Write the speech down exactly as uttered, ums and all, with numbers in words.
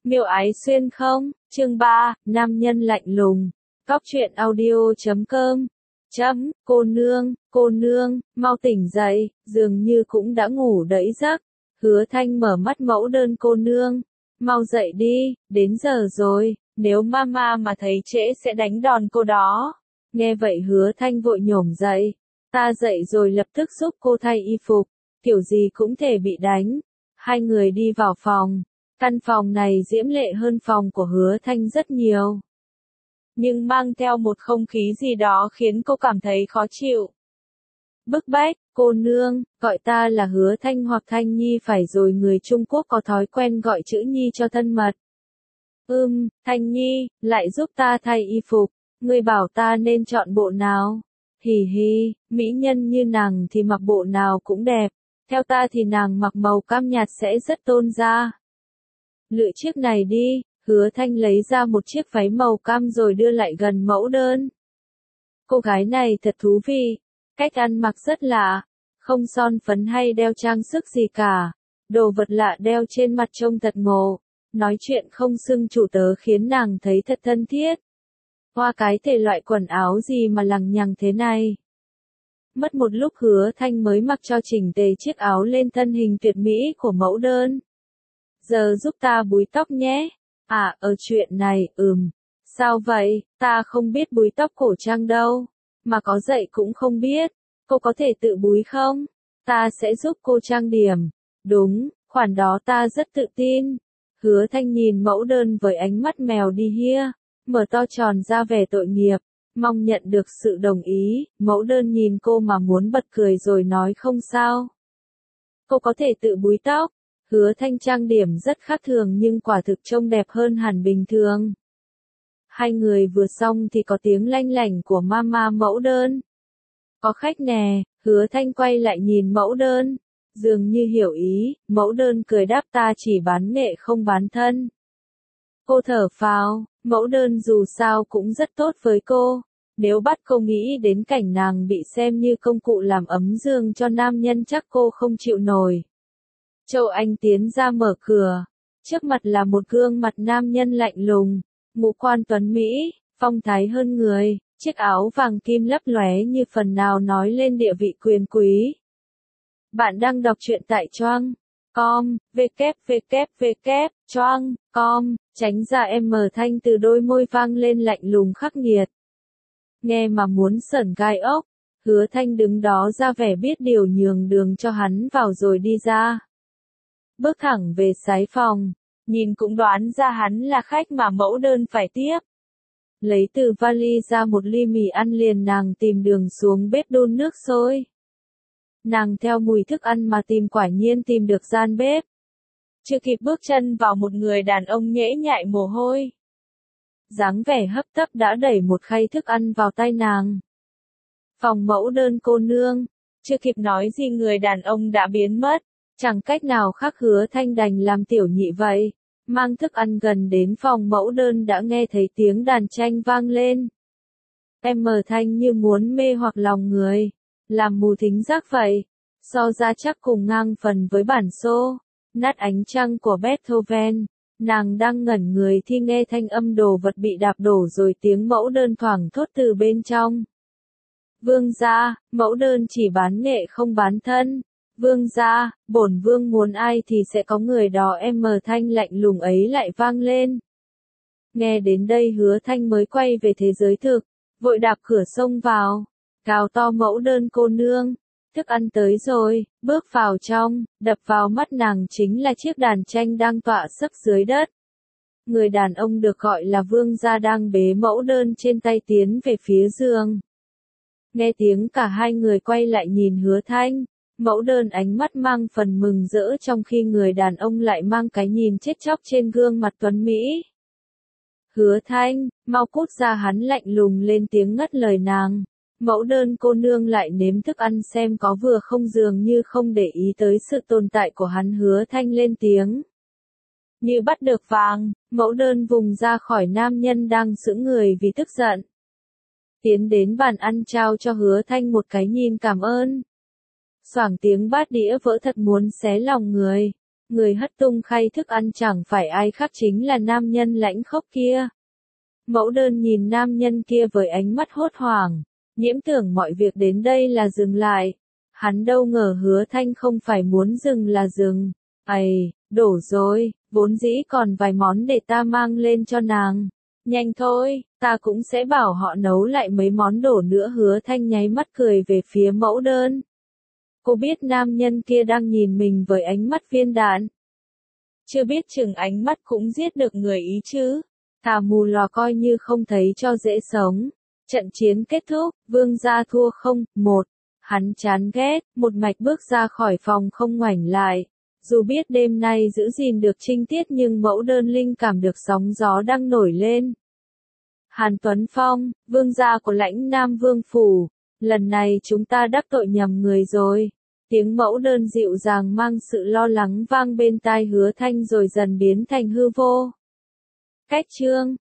Miêu Ái Xuyên không? Chương ba, nam nhân lạnh lùng. Cóc truyện audio chấm com. Chấm, cô nương, cô nương, mau tỉnh dậy, dường như cũng đã ngủ đẫy giấc. Hứa Thanh mở mắt mẫu đơn cô nương. Mau dậy đi, đến giờ rồi, nếu mama mà thấy trễ sẽ đánh đòn cô đó. Nghe vậy Hứa Thanh vội nhổm dậy. Ta dậy rồi lập tức giúp cô thay y phục, kiểu gì cũng thể bị đánh. Hai người đi vào phòng. Căn phòng này diễm lệ hơn phòng của Hứa Thanh rất nhiều. Nhưng mang theo một không khí gì đó khiến cô cảm thấy khó chịu. Bức bách, cô nương, gọi ta là Hứa Thanh hoặc Thanh Nhi phải rồi, người Trung Quốc có thói quen gọi chữ Nhi cho thân mật. Ừm, Thanh Nhi, lại giúp ta thay y phục, ngươi bảo ta nên chọn bộ nào? Hì hì, mỹ nhân như nàng thì mặc bộ nào cũng đẹp, theo ta thì nàng mặc màu cam nhạt sẽ rất tôn da. Lựa chiếc này đi. Hứa Thanh lấy ra một chiếc váy màu cam rồi đưa lại gần mẫu đơn. Cô gái này thật thú vị, cách ăn mặc rất lạ, không son phấn hay đeo trang sức gì cả, đồ vật lạ đeo trên mặt trông thật ngộ, nói chuyện không xưng chủ tớ khiến nàng thấy thật thân thiết. Hoa cái thể loại quần áo gì mà lằng nhằng thế này. Mất một lúc Hứa Thanh mới mặc cho chỉnh tề chiếc áo lên thân hình tuyệt mỹ của mẫu đơn. Giờ giúp ta búi tóc nhé. À, ở chuyện này, ừm. Sao vậy, ta không biết búi tóc cổ trang đâu. Mà có dạy cũng không biết. Cô có thể tự búi không? Ta sẽ giúp cô trang điểm. Đúng, khoản đó ta rất tự tin. Hứa Thanh nhìn mẫu đơn với ánh mắt mèo đi hia, mở to tròn ra vẻ tội nghiệp, mong nhận được sự đồng ý. Mẫu đơn nhìn cô mà muốn bật cười rồi nói không sao. Cô có thể tự búi tóc. Hứa Thanh trang điểm rất khác thường nhưng quả thực trông đẹp hơn hẳn bình thường. Hai người vừa xong thì có tiếng lanh lảnh của mama mẫu đơn. Có khách nè. Hứa Thanh quay lại nhìn mẫu đơn. Dường như hiểu ý, mẫu đơn cười đáp ta chỉ bán nghệ không bán thân. Cô thở phào, mẫu đơn dù sao cũng rất tốt với cô. Nếu bắt cô nghĩ đến cảnh nàng bị xem như công cụ làm ấm giường cho nam nhân chắc cô không chịu nổi. Châu Anh tiến ra mở cửa. Trước mặt là một gương mặt nam nhân lạnh lùng, ngũ quan tuấn Mỹ, phong thái hơn người, chiếc áo vàng kim lấp lóe như phần nào nói lên địa vị quyền quý. Bạn đang đọc truyện tại choang com, www, choang com, tránh ra em mở thanh từ đôi môi vang lên lạnh lùng khắc nghiệt. Nghe mà muốn sởn gai ốc. Hứa Thanh đứng đó ra vẻ biết điều nhường đường cho hắn vào rồi đi ra. Bước thẳng về sái phòng, nhìn cũng đoán ra hắn là khách mà mẫu đơn phải tiếp. Lấy từ vali ra một ly mì ăn liền nàng tìm đường xuống bếp đun nước sôi. Nàng theo mùi thức ăn mà tìm quả nhiên tìm được gian bếp. Chưa kịp bước chân vào một người đàn ông nhễ nhại mồ hôi. Dáng vẻ hấp tấp đã đẩy một khay thức ăn vào tay nàng. Phòng mẫu đơn cô nương, chưa kịp nói gì người đàn ông đã biến mất. Chẳng cách nào khác Hứa Thanh đành làm tiểu nhị vậy. Mang thức ăn gần đến phòng mẫu đơn đã nghe thấy tiếng đàn tranh vang lên. Em mở thanh như muốn mê hoặc lòng người. Làm mù thính giác vậy. So ra chắc cùng ngang phần với bản xô. Nát ánh trăng của Beethoven. Nàng đang ngẩn người thì nghe thanh âm đồ vật bị đạp đổ rồi tiếng mẫu đơn thoảng thốt từ bên trong. Vương gia, mẫu đơn chỉ bán nghệ không bán thân. Vương gia, bổn vương muốn ai thì sẽ có người đó. Em mở thanh lạnh lùng ấy lại vang lên. Nghe đến đây Hứa Thanh mới quay về thế giới thực, vội đạp cửa xông vào, gào to mẫu đơn cô nương, thức ăn tới rồi, bước vào trong, đập vào mắt nàng chính là chiếc đàn tranh đang tọa sức dưới đất. Người đàn ông được gọi là vương gia đang bế mẫu đơn trên tay tiến về phía giường. Nghe tiếng cả hai người quay lại nhìn Hứa Thanh. Mẫu đơn ánh mắt mang phần mừng rỡ trong khi người đàn ông lại mang cái nhìn chết chóc trên gương mặt tuấn Mỹ. Hứa Thanh, mau cút ra, hắn lạnh lùng lên tiếng ngắt lời nàng. Mẫu đơn cô nương lại nếm thức ăn xem có vừa không, dường như không để ý tới sự tồn tại của hắn. Hứa Thanh lên tiếng. Như bắt được vàng, mẫu đơn vùng ra khỏi nam nhân đang sững người vì tức giận. Tiến đến bàn ăn trao cho Hứa Thanh một cái nhìn cảm ơn. Xoảng tiếng bát đĩa vỡ thật muốn xé lòng người. người hất tung khay thức ăn chẳng phải ai khác chính là nam nhân lãnh khốc kia. Mẫu đơn nhìn nam nhân kia với ánh mắt hốt hoảng, Nhiễm tưởng mọi việc đến đây là dừng lại. Hắn đâu ngờ Hứa Thanh không phải muốn dừng là dừng. Ây, đổ rồi, vốn dĩ còn vài món để ta mang lên cho nàng. Nhanh thôi, ta cũng sẽ bảo họ nấu lại mấy món đổ nữa. Hứa Thanh nháy mắt cười về phía mẫu đơn. Cô biết nam nhân kia đang nhìn mình với ánh mắt viên đạn. Chưa biết chừng ánh mắt cũng giết được người ý chứ. Thà mù lòa coi như không thấy cho dễ sống. Trận chiến kết thúc, Vương gia thua không, một. Hắn chán ghét, một mạch bước ra khỏi phòng không ngoảnh lại. Dù biết đêm nay giữ gìn được trinh tiết nhưng mẫu đơn linh cảm được sóng gió đang nổi lên. Hàn Tuấn Phong, vương gia của lãnh Nam Vương Phủ. Lần này chúng ta đắc tội nhầm người rồi. Tiếng mẫu đơn dịu dàng mang sự lo lắng vang bên tai Hứa Thanh rồi dần biến thành hư vô. Cách chương